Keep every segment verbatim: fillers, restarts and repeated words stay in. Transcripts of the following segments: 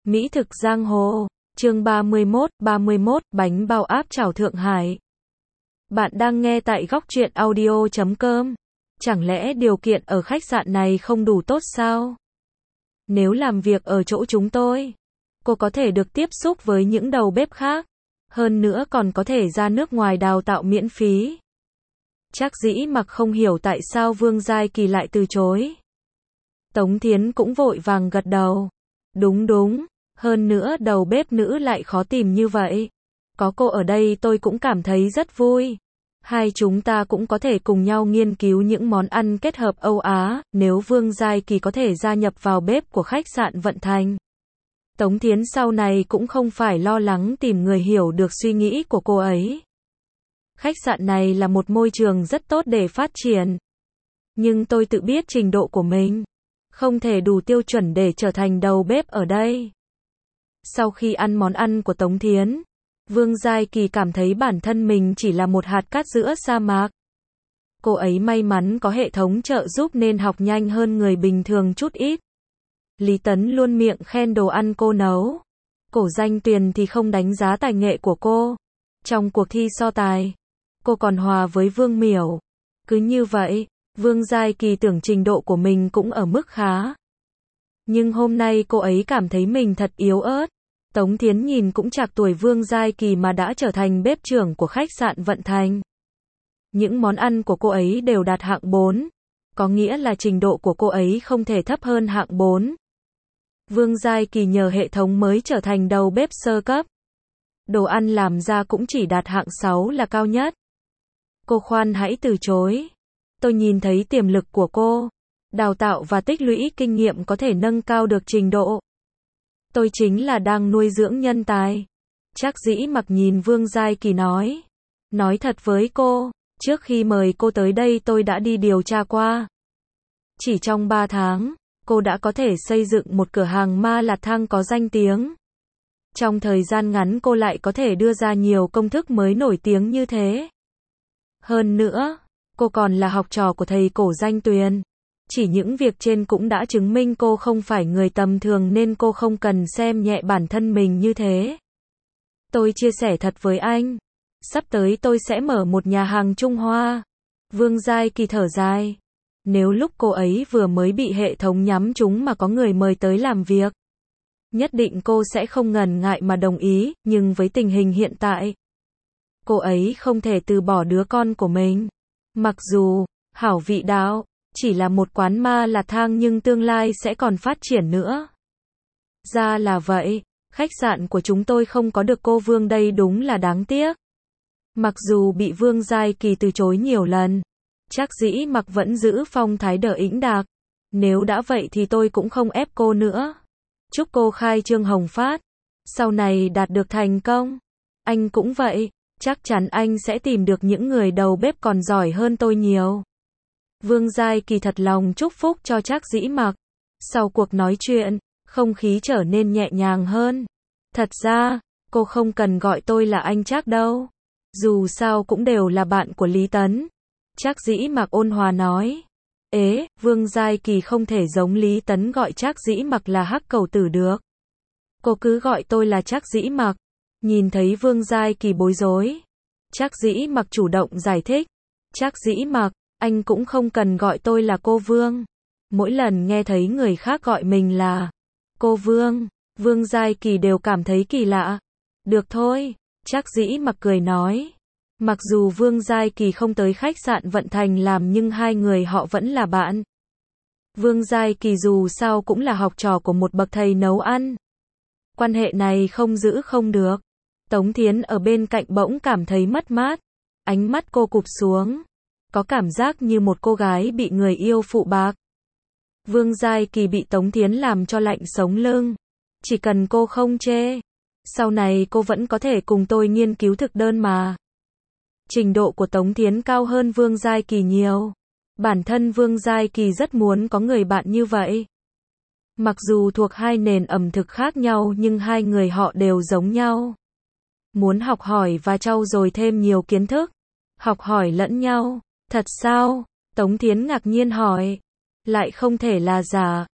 Mỹ thực giang hồ, chương ba mươi mốt, ba mươi mốt, bánh bao áp chảo Thượng Hải. Bạn đang nghe tại góc truyện audio chấm com. Chẳng lẽ điều kiện ở khách sạn này không đủ tốt sao? Nếu làm việc ở chỗ chúng tôi, cô có thể được tiếp xúc với những đầu bếp khác. Hơn nữa còn có thể ra nước ngoài đào tạo miễn phí. Trác Dĩ Mặc không hiểu tại sao Vương Giai Kỳ lại từ chối. Tống Thiến cũng vội vàng gật đầu. Đúng đúng, hơn nữa đầu bếp nữ lại khó tìm như vậy. Có cô ở đây tôi cũng cảm thấy rất vui. Hai chúng ta cũng có thể cùng nhau nghiên cứu những món ăn kết hợp Âu Á, nếu Vương Giai Kỳ có thể gia nhập vào bếp của khách sạn Vận Thành. Tống Thiến sau này cũng không phải lo lắng tìm người hiểu được suy nghĩ của cô ấy. Khách sạn này là một môi trường rất tốt để phát triển. Nhưng tôi tự biết trình độ của mình không thể đủ tiêu chuẩn để trở thành đầu bếp ở đây. Sau khi ăn món ăn của Tống Thiến, Vương Giai Kỳ cảm thấy bản thân mình chỉ là một hạt cát giữa sa mạc. Cô ấy may mắn có hệ thống trợ giúp nên học nhanh hơn người bình thường chút ít. Lý Tấn luôn miệng khen đồ ăn cô nấu. Cổ Danh Tuyền thì không đánh giá tài nghệ của cô. Trong cuộc thi so tài, cô còn hòa với Vương Miểu. Cứ như vậy, Vương Giai Kỳ tưởng trình độ của mình cũng ở mức khá. Nhưng hôm nay cô ấy cảm thấy mình thật yếu ớt. Tống Thiến nhìn cũng chạc tuổi Vương Giai Kỳ mà đã trở thành bếp trưởng của khách sạn Vận Thành. Những món ăn của cô ấy đều đạt hạng bốn. Có nghĩa là trình độ của cô ấy không thể thấp hơn hạng bốn. Vương Giai Kỳ nhờ hệ thống mới trở thành đầu bếp sơ cấp. Đồ ăn làm ra cũng chỉ đạt hạng sáu là cao nhất. Cô khoan hãy từ chối. Tôi nhìn thấy tiềm lực của cô. Đào tạo và tích lũy kinh nghiệm có thể nâng cao được trình độ. Tôi chính là đang nuôi dưỡng nhân tài. Trác Dĩ Mặc nhìn Vương Giai Kỳ nói. Nói thật với cô, trước khi mời cô tới đây tôi đã đi điều tra qua. Chỉ trong ba tháng, cô đã có thể xây dựng một cửa hàng ma lạt thang có danh tiếng. Trong thời gian ngắn cô lại có thể đưa ra nhiều công thức mới nổi tiếng như thế. Hơn nữa, cô còn là học trò của thầy Cổ Danh Tuyền. Chỉ những việc trên cũng đã chứng minh cô không phải người tầm thường nên cô không cần xem nhẹ bản thân mình như thế. Tôi chia sẻ thật với anh. Sắp tới tôi sẽ mở một nhà hàng Trung Hoa. Vương Giai Kỳ thở dài. Nếu lúc cô ấy vừa mới bị hệ thống nhắm trúng mà có người mời tới làm việc, nhất định cô sẽ không ngần ngại mà đồng ý, nhưng với tình hình hiện tại, cô ấy không thể từ bỏ đứa con của mình. Mặc dù, Hảo Vị Đạo chỉ là một quán ma lạt thang nhưng tương lai sẽ còn phát triển nữa. Ra là vậy, khách sạn của chúng tôi không có được cô Vương đây đúng là đáng tiếc. Mặc dù bị Vương Giai Kỳ từ chối nhiều lần, Trác Dĩ Mặc vẫn giữ phong thái đờ ĩnh đạc. Nếu đã vậy thì tôi cũng không ép cô nữa. Chúc cô khai trương hồng phát, sau này đạt được thành công. Anh cũng vậy, chắc chắn anh sẽ tìm được những người đầu bếp còn giỏi hơn tôi nhiều. Vương Giai Kỳ thật lòng chúc phúc cho Trác Dĩ Mặc. Sau cuộc nói chuyện, không khí trở nên nhẹ nhàng hơn. Thật ra, cô không cần gọi tôi là anh Trác đâu. Dù sao cũng đều là bạn của Lý Tấn. Trác Dĩ Mặc ôn hòa nói. Ế, Vương Giai Kỳ không thể giống Lý Tấn gọi Trác Dĩ Mặc là Hắc Cầu Tử được. Cô cứ gọi tôi là Trác Dĩ Mặc. Nhìn thấy Vương Giai Kỳ bối rối, Trác Dĩ Mặc chủ động giải thích. Trác Dĩ Mặc, anh cũng không cần gọi tôi là cô Vương. Mỗi lần nghe thấy người khác gọi mình là cô Vương, Vương Giai Kỳ đều cảm thấy kỳ lạ. Được thôi, Trác Dĩ Mặc cười nói. Mặc dù Vương Giai Kỳ không tới khách sạn Vận Thành làm nhưng hai người họ vẫn là bạn. Vương Giai Kỳ dù sao cũng là học trò của một bậc thầy nấu ăn. Quan hệ này không giữ không được. Tống Thiến ở bên cạnh bỗng cảm thấy mất mát. Ánh mắt cô cụp xuống. Có cảm giác như một cô gái bị người yêu phụ bạc. Vương Giai Kỳ bị Tống Thiến làm cho lạnh sống lưng. Chỉ cần cô không chê, sau này cô vẫn có thể cùng tôi nghiên cứu thực đơn mà. Trình độ của Tống Thiến cao hơn Vương Giai Kỳ nhiều. Bản thân Vương Giai Kỳ rất muốn có người bạn như vậy. Mặc dù thuộc hai nền ẩm thực khác nhau nhưng hai người họ đều giống nhau. Muốn học hỏi và trau dồi thêm nhiều kiến thức. Học hỏi lẫn nhau. Thật sao? Tống Thiến ngạc nhiên hỏi. Lại không thể là giả.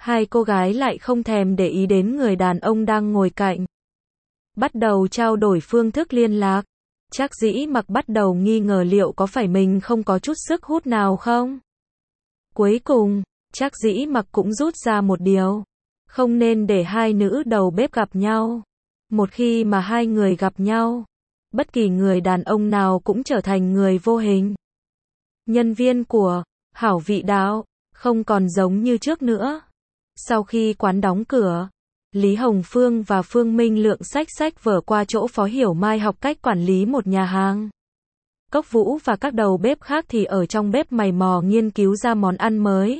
Hai cô gái lại không thèm để ý đến người đàn ông đang ngồi cạnh. Bắt đầu trao đổi phương thức liên lạc. Trác Dĩ Mặc bắt đầu nghi ngờ liệu có phải mình không có chút sức hút nào không? Cuối cùng, Trác Dĩ Mặc cũng rút ra một điều. Không nên để hai nữ đầu bếp gặp nhau. Một khi mà hai người gặp nhau, bất kỳ người đàn ông nào cũng trở thành người vô hình. Nhân viên của Hảo Vị Đạo không còn giống như trước nữa. Sau khi quán đóng cửa, Lý Hồng Phương và Phương Minh Lượng xách xách vở qua chỗ Phó Hiểu Mai học cách quản lý một nhà hàng. Cốc Vũ và các đầu bếp khác thì ở trong bếp mày mò nghiên cứu ra món ăn mới.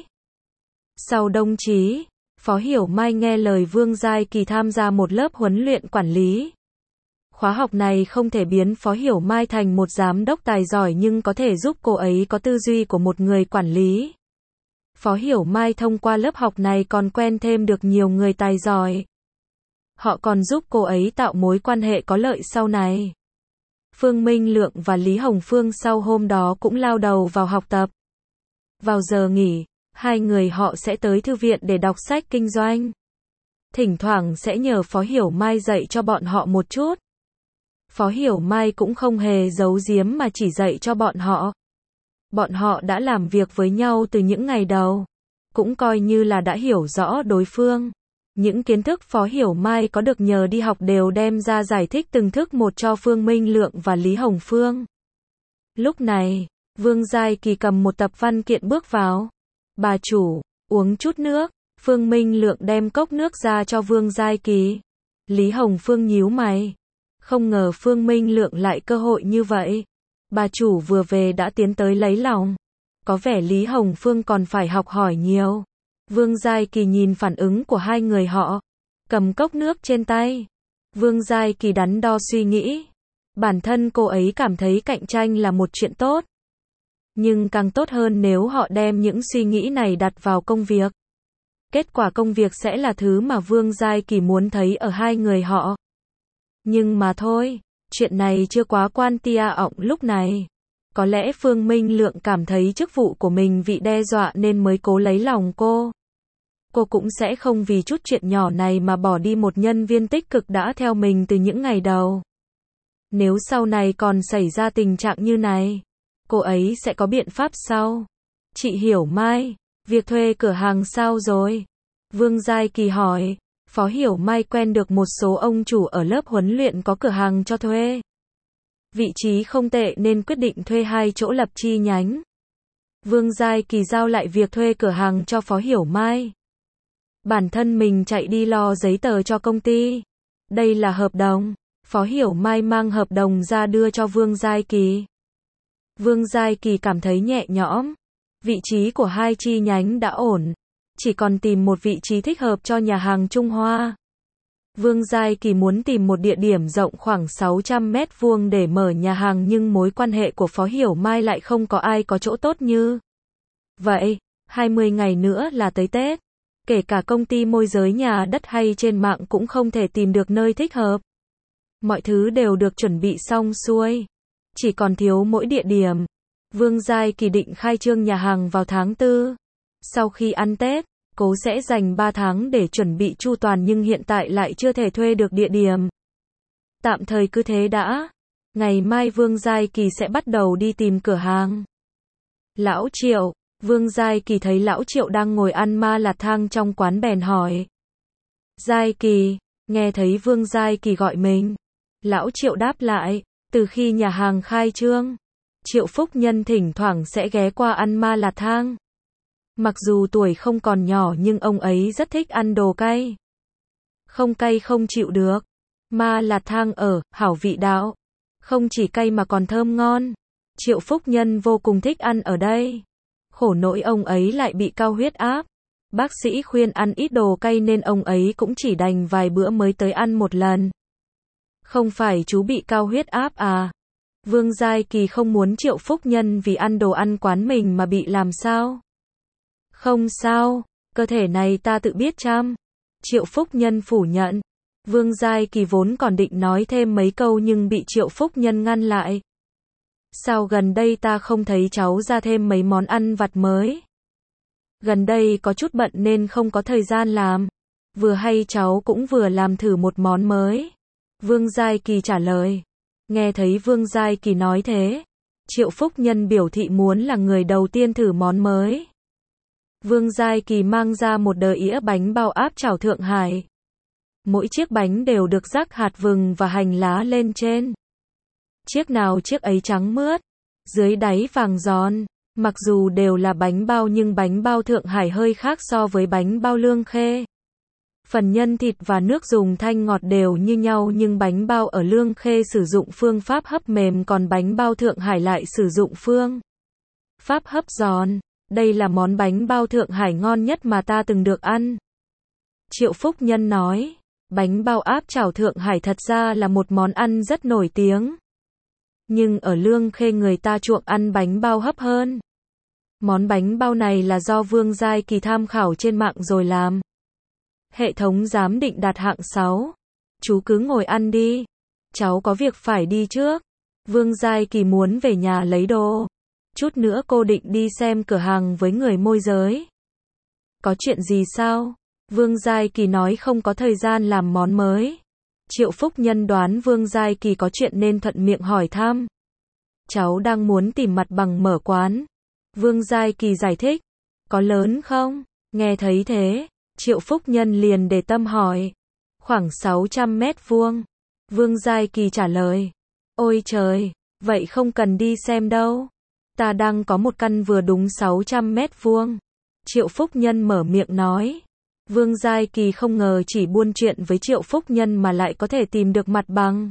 Sau đồng chí, Phó Hiểu Mai nghe lời Vương Giai Kỳ tham gia một lớp huấn luyện quản lý. Khóa học này không thể biến Phó Hiểu Mai thành một giám đốc tài giỏi nhưng có thể giúp cô ấy có tư duy của một người quản lý. Phó Hiểu Mai thông qua lớp học này còn quen thêm được nhiều người tài giỏi. Họ còn giúp cô ấy tạo mối quan hệ có lợi sau này. Phương Minh Lượng và Lý Hồng Phương sau hôm đó cũng lao đầu vào học tập. Vào giờ nghỉ, hai người họ sẽ tới thư viện để đọc sách kinh doanh. Thỉnh thoảng sẽ nhờ Phó Hiểu Mai dạy cho bọn họ một chút. Phó Hiểu Mai cũng không hề giấu giếm mà chỉ dạy cho bọn họ. Bọn họ đã làm việc với nhau từ những ngày đầu, cũng coi như là đã hiểu rõ đối phương. Những kiến thức Phó Hiểu Mai có được nhờ đi học đều đem ra giải thích từng thức một cho Phương Minh Lượng và Lý Hồng Phương. Lúc này, Vương Giai Kỳ cầm một tập văn kiện bước vào. Bà chủ, uống chút nước. Phương Minh Lượng đem cốc nước ra cho Vương Giai Kỳ. Lý Hồng Phương nhíu mày. Không ngờ Phương Minh Lượng lại cơ hội như vậy. Bà chủ vừa về đã tiến tới lấy lòng. Có vẻ Lý Hồng Phương còn phải học hỏi nhiều. Vương Giai Kỳ nhìn phản ứng của hai người họ. Cầm cốc nước trên tay. Vương Giai Kỳ đắn đo suy nghĩ. Bản thân cô ấy cảm thấy cạnh tranh là một chuyện tốt. Nhưng càng tốt hơn nếu họ đem những suy nghĩ này đặt vào công việc. Kết quả công việc sẽ là thứ mà Vương Giai Kỳ muốn thấy ở hai người họ. Nhưng mà thôi, chuyện này chưa quá quan tia ọng lúc này. Có lẽ Phương Minh Lượng cảm thấy chức vụ của mình bị đe dọa nên mới cố lấy lòng cô. Cô cũng sẽ không vì chút chuyện nhỏ này mà bỏ đi một nhân viên tích cực đã theo mình từ những ngày đầu. Nếu sau này còn xảy ra tình trạng như này, cô ấy sẽ có biện pháp sau. Chị Hiểu Mai, việc thuê cửa hàng sao rồi? Vương Giai Kỳ hỏi. Phó Hiểu Mai quen được một số ông chủ ở lớp huấn luyện có cửa hàng cho thuê. Vị trí không tệ nên quyết định thuê hai chỗ lập chi nhánh. Vương Giai Kỳ giao lại việc thuê cửa hàng cho Phó Hiểu Mai. Bản thân mình chạy đi lo giấy tờ cho công ty. Đây là hợp đồng. Phó Hiểu Mai mang hợp đồng ra đưa cho Vương Giai Kỳ. Vương Giai Kỳ cảm thấy nhẹ nhõm. Vị trí của hai chi nhánh đã ổn. Chỉ còn tìm một vị trí thích hợp cho nhà hàng Trung Hoa. Vương Giai Kỳ muốn tìm một địa điểm rộng khoảng sáu trăm mét vuông để mở nhà hàng nhưng mối quan hệ của Phó Hiểu Mai lại không có ai có chỗ tốt như vậy. hai mươi ngày nữa là tới Tết. Kể cả công ty môi giới nhà đất hay trên mạng cũng không thể tìm được nơi thích hợp. Mọi thứ đều được chuẩn bị xong xuôi. Chỉ còn thiếu mỗi địa điểm. Vương Giai Kỳ định khai trương nhà hàng vào tháng tư. Sau khi ăn Tết, cố sẽ dành ba tháng để chuẩn bị chu toàn nhưng hiện tại lại chưa thể thuê được địa điểm. Tạm thời cứ thế đã. Ngày mai Vương Giai Kỳ sẽ bắt đầu đi tìm cửa hàng. Lão Triệu, Vương Giai Kỳ thấy Lão Triệu đang ngồi ăn ma lạt thang trong quán bèn hỏi. Giai Kỳ, nghe thấy Vương Giai Kỳ gọi mình. Lão Triệu đáp lại, từ khi nhà hàng khai trương, Triệu Phúc Nhân thỉnh thoảng sẽ ghé qua ăn ma lạt thang. Mặc dù tuổi không còn nhỏ nhưng ông ấy rất thích ăn đồ cay. Không cay không chịu được. Ma lạt thang ở Hảo Vị Đạo. Không chỉ cay mà còn thơm ngon. Triệu Phúc Nhân vô cùng thích ăn ở đây. Khổ nỗi ông ấy lại bị cao huyết áp. Bác sĩ khuyên ăn ít đồ cay nên ông ấy cũng chỉ đành vài bữa mới tới ăn một lần. Không phải chú bị cao huyết áp à? Vương Giai Kỳ không muốn Triệu Phúc Nhân vì ăn đồ ăn quán mình mà bị làm sao? Không sao, cơ thể này ta tự biết chăm. Triệu Phúc Nhân phủ nhận. Vương Giai Kỳ vốn còn định nói thêm mấy câu nhưng bị Triệu Phúc Nhân ngăn lại. Sao gần đây ta không thấy cháu ra thêm mấy món ăn vặt mới? Gần đây có chút bận nên không có thời gian làm. Vừa hay cháu cũng vừa làm thử một món mới. Vương Giai Kỳ trả lời. Nghe thấy Vương Giai Kỳ nói thế, Triệu Phúc Nhân biểu thị muốn là người đầu tiên thử món mới. Vương Giai Kỳ mang ra một đờ ĩa bánh bao áp chảo Thượng Hải. Mỗi chiếc bánh đều được rắc hạt vừng và hành lá lên trên. Chiếc nào chiếc ấy trắng mướt, dưới đáy vàng giòn. Mặc dù đều là bánh bao nhưng bánh bao Thượng Hải hơi khác so với bánh bao Lương Khê. Phần nhân thịt và nước dùng thanh ngọt đều như nhau nhưng bánh bao ở Lương Khê sử dụng phương pháp hấp mềm còn bánh bao Thượng Hải lại sử dụng phương pháp hấp giòn. Đây là món bánh bao Thượng Hải ngon nhất mà ta từng được ăn. Triệu Phúc Nhân nói, bánh bao áp chảo Thượng Hải thật ra là một món ăn rất nổi tiếng. Nhưng ở Lương Khê người ta chuộng ăn bánh bao hấp hơn. Món bánh bao này là do Vương Giai Kỳ tham khảo trên mạng rồi làm. Hệ thống giám định đạt hạng sáu. Chú cứ ngồi ăn đi. Cháu có việc phải đi trước. Vương Giai Kỳ muốn về nhà lấy đồ. Chút nữa cô định đi xem cửa hàng với người môi giới. Có chuyện gì sao? Vương Giai Kỳ nói không có thời gian làm món mới. Triệu Phúc Nhân đoán Vương Giai Kỳ có chuyện nên thuận miệng hỏi thăm. Cháu đang muốn tìm mặt bằng mở quán. Vương Giai Kỳ giải thích. Có lớn không? Nghe thấy thế, Triệu Phúc Nhân liền để tâm hỏi. Khoảng sáu trăm mét vuông. Vương Giai Kỳ trả lời. Ôi trời, vậy không cần đi xem đâu. Ta đang có một căn vừa đúng sáu trăm mét vuông. Triệu Phúc Nhân mở miệng nói. Vương Giai Kỳ không ngờ chỉ buôn chuyện với Triệu Phúc Nhân mà lại có thể tìm được mặt bằng.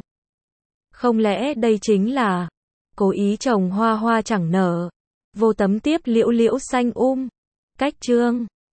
Không lẽ đây chính là cố ý trồng hoa hoa chẳng nở, vô tấm tiếp liễu liễu xanh um. Cách chương